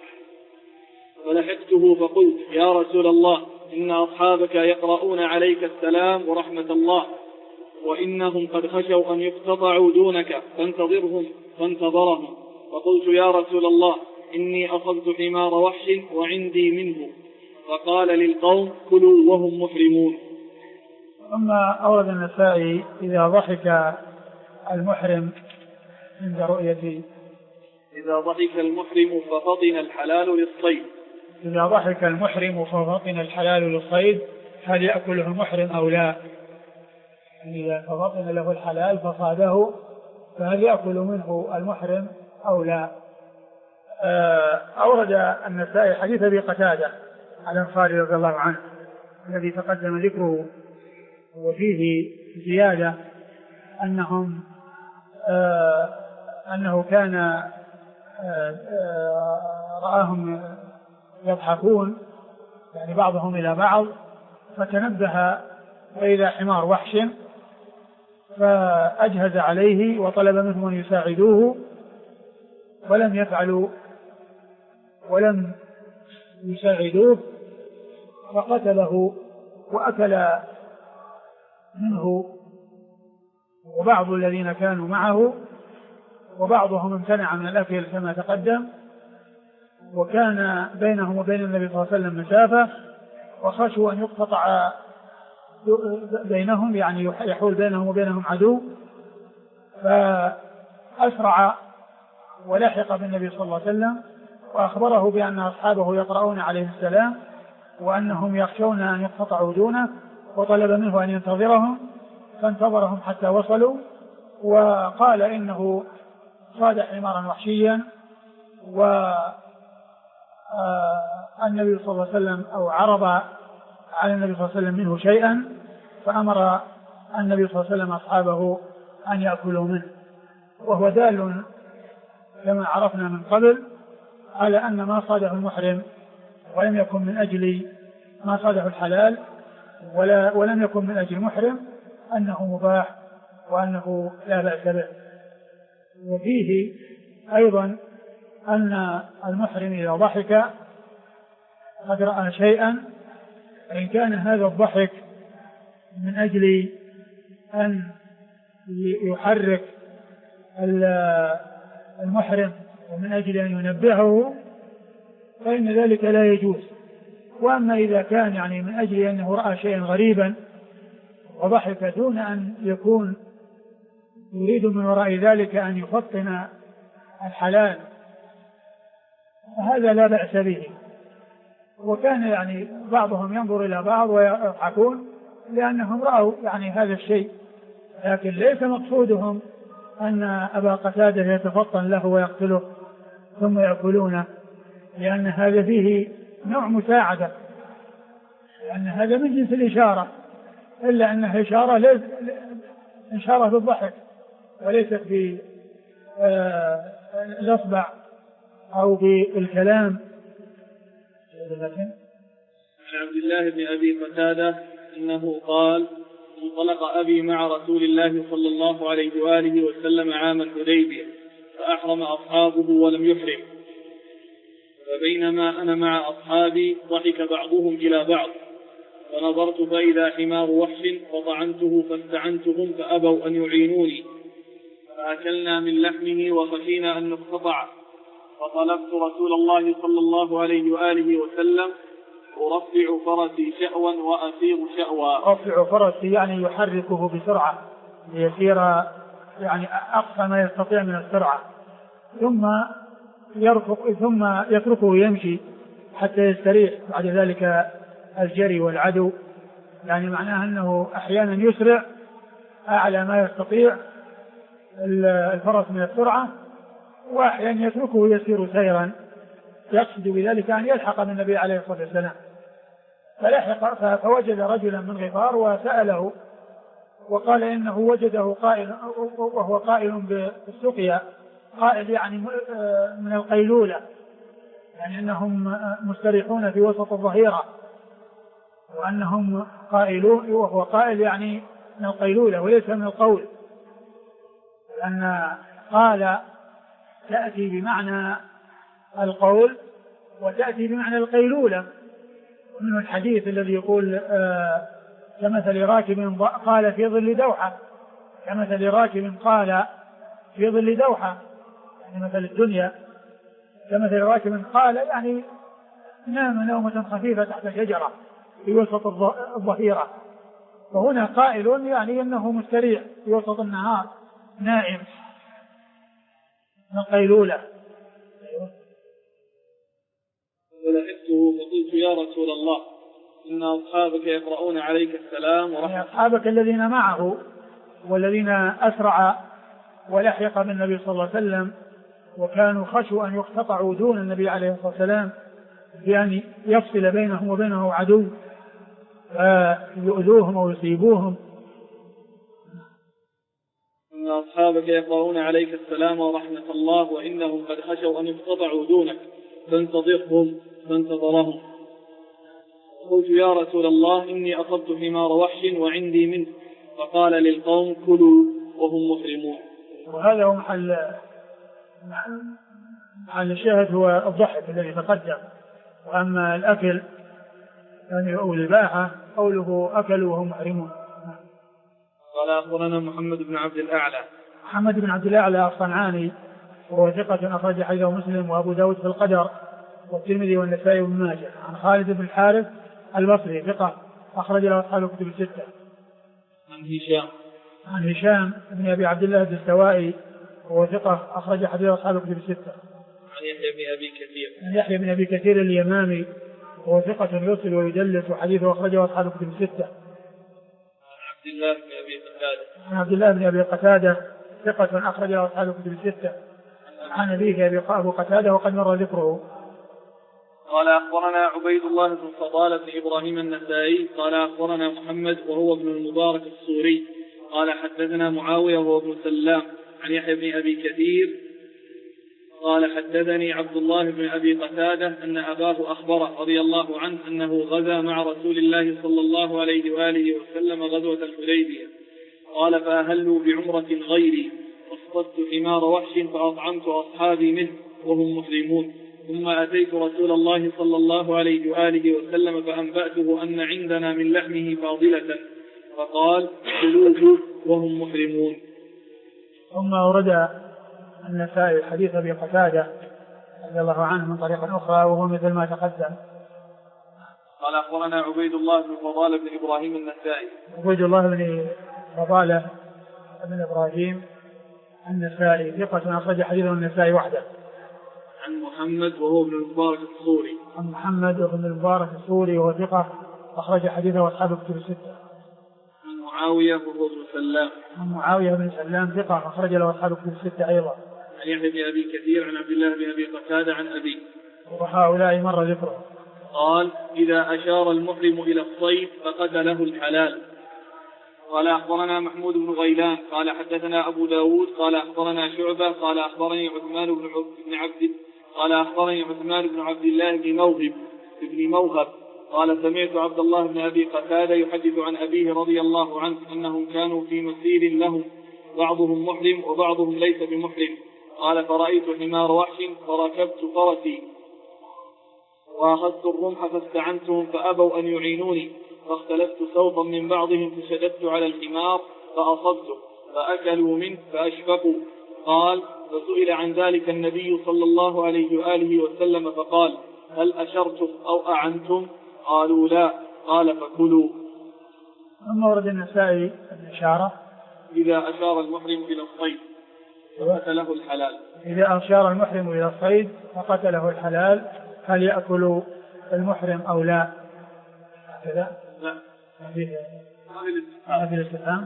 فلحقته فقلت: يا رسول الله، إن أصحابك يقرؤون عليك السلام ورحمة الله، وإنهم قد خشوا أن يقتطعوا دونك فانتظرهم. فقلت: يا رسول الله، إني أخذت حمار وحش وعندي منه. فقال للقوم: كلوا وهم محرمون. أما أورد النسائي: إذا ضحك المحرم عند رؤيته، إذا ضحك المحرم ففطن الحلال للصيد. إذا ضحك المحرم ففطن الحلال للصيد، هل يأكله المحرم أو لا؟ إذا ففطن له الحلال فصاده فهل يأكل منه المحرم أو لا؟ أورد النسائي حديث أبي قتادة الأنصاري رضي الله عنه الذي تقدم ذكره، وفيه زيادة أنه كان رآهم يضحكون، يعني بعضهم إلى بعض، فتنبه وإذا حمار وحش فأجهز عليه وطلب منهم أن يساعدوه ولم يساعدوه فقتله وأكل منه وبعض الذين كانوا معه، وبعضهم امتنع من الأكل كما تقدم، وكان بينهم وبين النبي صلى الله عليه وسلم مسافة، وخشوا أن يقتطع بينهم، يعني يحول بينهم وبينهم عدو، فأسرع ولحق بالنبي صلى الله عليه وسلم وأخبره بأن أصحابه يقرؤون عليه السلام وأنهم يخشون أن يقتطعوا دونه، وطلب منه أن ينتظرهم، فانتظرهم حتى وصلوا، وقال إنه صاد حمارا وحشيا، والنبي صلى الله عليه وسلم أو عرض على النبي صلى الله عليه وسلم منه شيئا، فأمر النبي صلى الله عليه وسلم أصحابه أن يأكلوا منه، وهو دال كما عرفنا من قبل على أن ما صاده المحرم ولم يكن من أجل ما صاده الحلال ولم يكن من أجل المحرم أنه مباح وأنه لا بأس به. وفيه أيضا أن المحرم إذا ضحك قد رأى شيئا، إن كان هذا الضحك من أجل أن يحرك المحرم ومن أجل أن ينبهه فإن ذلك لا يجوز. وأما إذا كان يعني من أجل أنه رأى شيئا غريبا وضحك دون أن يكون يريد من وراء ذلك أن يفطن الحلال فهذا لا بأس به. وكان يعني بعضهم ينظر إلى بعض ويضحكون لأنهم رأوا يعني هذا الشيء، لكن ليس مقصودهم أن أبا قتادة يتفطن له ويقتله ثم يأكلونه، لأن هذا فيه نوع مساعدة، لأن هذا من جنس الإشارة، إلا أنها إشارة بالضحك وليست بالإصبع أو بالكلام. عن عبد الله بن أبي قتادة أنه قال: انطلق أبي مع رسول الله صلى الله عليه وآله وسلم عام الحديبية فأحرم أصحابه ولم يحرم، فبينما أنا مع أصحابي ضحك بعضهم إلى بعض، فنظرت فإذا حمار وحش فطعنته فاستعنتهم فأبوا أن يعينوني، فأكلنا من لحمه وخشينا أن نقتطع، فطلبت رسول الله صلى الله عليه وآله وسلم أرفع فرسي شأوا وأسير شأوا. أرفع فرسي يعني يحركه بسرعة ليسير يعني أقصى ما يستطيع من السرعة، ثم يتركه يمشي حتى يستريح بعد ذلك الجري والعدو، يعني معناه أنه أحيانا يسرع أعلى ما يستطيع الفرس من السرعة، وأحيانا يتركه يسير سيرا، يقصد بذلك أن يلحق بالنبي عليه الصلاة والسلام. فوجد رجلا من غفار وسأله وقال إنه وجده قائل وهو قائل بالسقيا، قائل يعني من القيلولة، يعني أنهم مستريحون في وسط الظهيرة وأنهم قائلون، وهو قائل يعني من القيلولة وليس من القول، لأن قال تأتي بمعنى القول وتأتي بمعنى القيلولة، من الحديث الذي يقول كمثل راكب قال في ظل دوحة، كمثل راكب قال في ظل دوحة، يعني مثل الدنيا كمثل راكب قال يعني نام نومة خفيفة تحت شجرة في وسط الظهيرة، وهنا قائل يعني أنه مستريح في وسط النهار نائم من القيلولة. فلحقته فقلت يا رسول الله إن أصحابك يقرؤون عليك السلام يعني أصحابك الذين معه والذين أسرع ولحق بالنبي صلى الله عليه وسلم وكانوا خشوا أن يقتطعوا دون النبي عليه الصلاة والسلام بأن يفصل بينهم وبينه عدو يؤذوهم أو يصيبوهم. إن أصحابك يقرؤون عليك السلام ورحمة الله وإنهم قد خشوا أن يقتطعوا دونك فانتظرهم، فانتظرهم. قلت يا رسول الله إني أصبت حمار وحش وعندي منه، فقال للقوم كلوا وهم محرمون. وهذا هو محل الشاهد، هو الضحك الذي تقدم، وأما الأكل يعني أو الإباحة قوله أكلوا وهم محرمون. قال أخبرنا محمد بن عبد الأعلى. محمد بن عبد الأعلى الصنعاني وهو ثقة أخرج حديثه مسلم وأبو داود في القدر والترمذي والنسائي وابن ماجه. عن خالد بن الحارث البصري ثقة أخرج له أصحاب الكتب الستة. عن هشام بن أبي عبد الله الدستوائي وهو ثقة أخرج حديثه أصحاب الكتب الستة. عن يحيى بن أبي كثير اليمامي وهو ثقة يرسل ويدلس وحديثه أخرجه أصحاب الكتب الستة. عن عبد الله بن أبي قتادة ثقة أخرج له أصحاب الكتب الستة. عن أبيه أبو قتادة وقد مر ذكره. قال أخبرنا عبيد الله بن فضالة بن إبراهيم النسائي قال أخبرنا محمد وهو ابن المبارك السوري قال حدثنا معاوية وهو ابن سلام عن يحيى بن أبي كثير قال حدثني عبد الله بن أبي قتادة أن أباه أخبره رضي الله عنه أنه غزا مع رسول الله صلى الله عليه وآله وسلم غزوة الحديبية، قال فأهلوا بعمرة غيري فاصطدت حمار وحش فأطعمت أصحابي منه وهم مسلمون، ثم أتيت رسول الله صلى الله عليه وآله وسلم فأنبأته أن عندنا من لحمه فاضلة، فقال كلوه وهم محرمون. ثم أورد النسائي حديث أبي قتادة رضي الله عنه من طريق أخرى وهو مثل ما تقدم. قال أخبرنا عبيد الله بن فضالة بن إبراهيم النسائي. عبيد الله بن فضالة بن إبراهيم النسائي ثقة أخرج حديثه النسائي وحده. عن محمد وهو ابن المبارك السوري. عن محمد وابن المبارك السوري وهو ثقة أخرج حديثه أصحاب الكتب الستة. عن معاوية وهو ابن سلام. عن معاوية بن سلام ثقة أخرج له أصحاب الكتب الستة أيضا. عن يحيى بن أبي كثير عن عبد الله بن أبي قتادة عن أبي. وهؤلاء مر ذكره. قال إذا أشار المحرم إلى الصيد فقتله الحلال. قال أخبرنا محمود بن غيلان قال حدثنا أبو داود قال أخبرنا شعبة قال أخبرني عثمان بن عبد الله بن موهب قال سمعت عبد الله بن أبي قتادة يحدث عن أبيه رضي الله عنه أنهم كانوا في مسير لهم بعضهم محرم وبعضهم ليس بمحرم، قال فرأيت حمار وحش فركبت فرسي وأخذت الرمح فاستعنتهم فأبوا أن يعينوني، فاختلفت سوطا من بعضهم فشددت على الحمار فأصبته فأكلوا منه فأشفقوا. قال: فسئل عن ذلك النبي صلى الله عليه وآله وسلم فقال: هل أشرتم أو أعنتم؟ قالوا لا. قال: فكلوا. ثم ورد النسائي الإشارة: إذا أشار المحرم إلى الصيد فقتله الحلال. إذا أشار المحرم إلى الصيد فقتله الحلال، هل يأكل المحرم أو لا؟ هكذا؟ لا. هذه الاستفهام.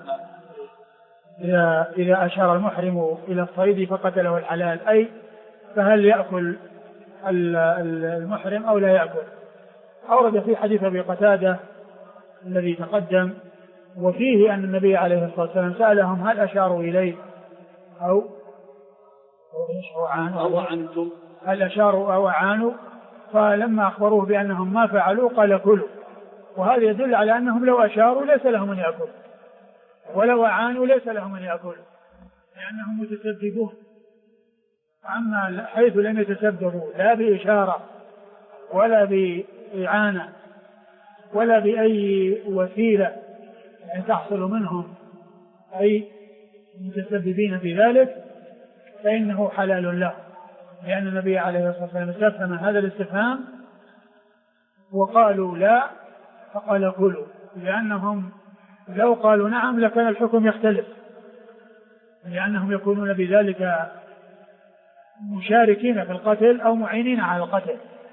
إذا أشار المحرم إلى الصيد فقتله الحلال، أي فهل يأكل المحرم أو لا يأكل؟ أورد في حديث أبي قتادة الذي تقدم وفيه أن النبي عليه الصلاة والسلام سألهم: هل أشاروا إليه أو أعنتم؟ هل أشاروا أو أعانوا؟ فلما أخبروه بأنهم ما فعلوا قال: كلوا. وهذا يدل على أنهم لو أشاروا ليس لهم أن يأكلوا، ولو أعانوا ليس لهم أن يأكلوا، لأنهم متسببون. أما حيث لم يتسببوا لا بإشارة ولا بإعانة ولا بأي وسيلة أن تحصل منهم أي متسببين في ذلك، فإنه حلال له، لأن النبي عليه الصلاة والسلام استفهم هذا الاستفهام وقالوا لا فقال: كلوا، لأنهم لو قالوا نعم لكان الحكم يختلف، لأنهم يكونون بذلك مشاركين في القتل أو معينين على القتل.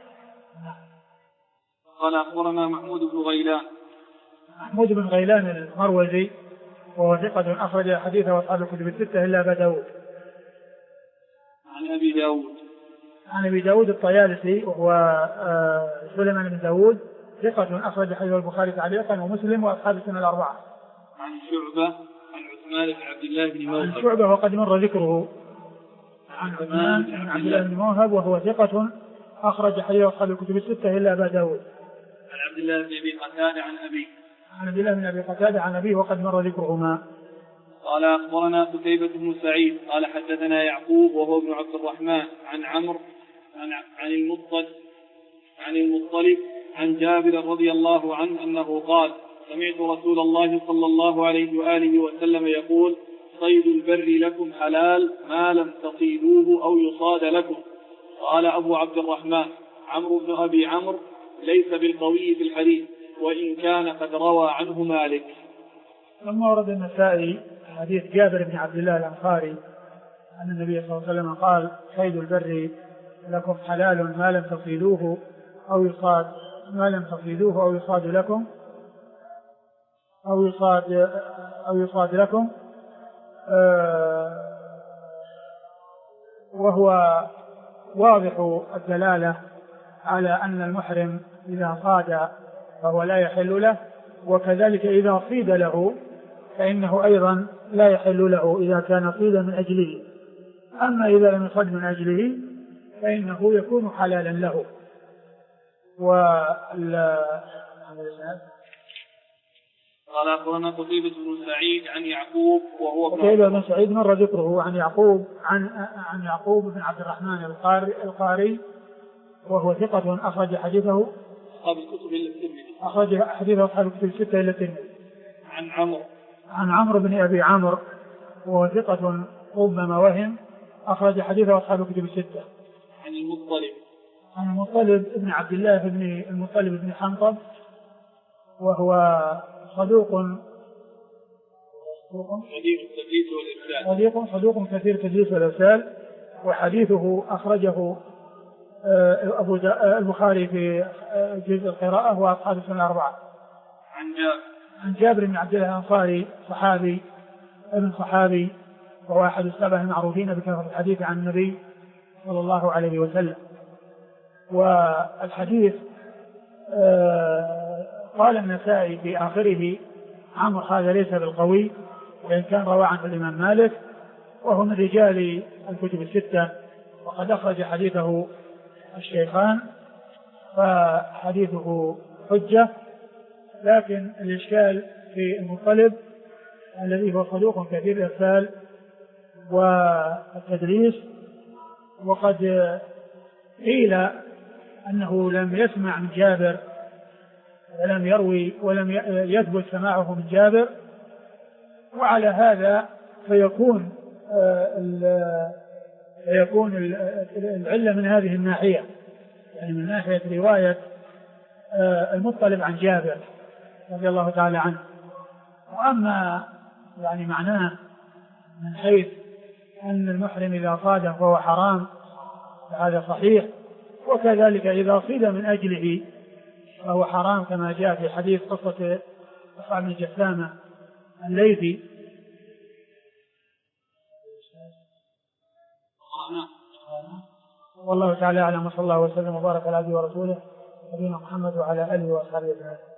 قال: أخبرنا محمود بن غيلان. محمود بن غيلان المروزي وهو ثقة أخرج حديثه أصحاب الكتب الستة إلا أبا داود. عن أبي داود الطيالسي وهو سليمان بن داود ثقة أخرج حديثه البخاري تعليقا ومسلم وأصحاب السنة الأربعة. عن شعبة عن عثمان بن عبد الله بن موهب. عن شعبة وقد مر ذكره. عن عثمان بن عبد الله بن موهب وهو ثقة أخرج حديثه أصحاب الكتب الستة إلا أبا داود. عن عبد الله بن أبي قتادة عن أبيه. عن عبد الله بن أبي قتادة عن أبيه وقد مر ذكرهما. قال: أخبرنا قتيبة بن سعيد قال: حدثنا يعقوب وهو ابن عبد الرحمن عن عمرو عن المطلب عن جابر رضي الله عنه أنه قال: سمعت رسول الله صلى الله عليه وآله وسلم يقول: صيد البر لكم حلال ما لم تصيدوه أو يصاد لكم. قال أبو عبد الرحمن: عمرو بن أبي عمرو ليس بالقوي في الحديث، وإن كان قد روى عنه مالك. ثم ورد النسائي حديث جابر بن عبد الله الأنصاري أن النبي صلى الله عليه وسلم قال: صيد البر لكم حلال ما لم تصيدوه أو يصاد لكم وهو واضح الدلالة على أن المحرم إذا صاد فهو لا يحل له، وكذلك إذا صيد له فإنه أيضا لا يحل له إذا كان صيدا من أجله. أما إذا لم يصد من أجله فإنه يكون حلالا له. قال: أخبرنا قتيبة بن سعيد عن يعقوب وهو قتيبة بن سعيد مر ذكره عن يعقوب عن يعقوب بن عبد الرحمن القاري وهو ثقة أخرج حديثه أصحاب الكتب الستة إلا الترمذي. عن عمرو بن أبي عمرو وهو ثقة ربما وهم أخرج حديثه أصحاب الكتب الستة. عن المطلب بن عبد الله بن المطلب بن حنطب وهو صدوق كثير التدليس والإرسال، وحديثه أخرجه البخاري في جزء القراءة وأصحاب السنة الأربعة. عن جابر بن عبد الله الأنصاري صحابي وهو أحد السبع المعروفين بكثرة الحديث عن النبي صلى الله عليه وسلم. والحديث قال النسائي في آخره: عمرو هذا ليس بالقوي، وإن كان روى عنه الإمام مالك وهو من رجال الكتب الستة، وقد أخرج حديثه الشيخان، فحديثه حجة. لكن الإشكال في المطلب الذي هو صدوق كثير الإرسال والتدليس، وقد قيل أنه لم يسمع من جابر ولم يروي ولم يثبت سماعه من جابر، وعلى هذا فيكون العلة من هذه الناحية، يعني من ناحية رواية المطلب عن جابر رضي الله تعالى عنه. وأما يعني معناه من حيث أن المحرم إذا صاد فهو حرام فهذا صحيح، وكذلك إذا صيد من أجله فهو حرام كما جاء في حديث قصة صعب بن جثامة الليثي. والله تعالى أعلم، وصلى الله وسلم وبارك على عبده ورسوله نبينا محمد وعلى آله وأصحابه أجمعين.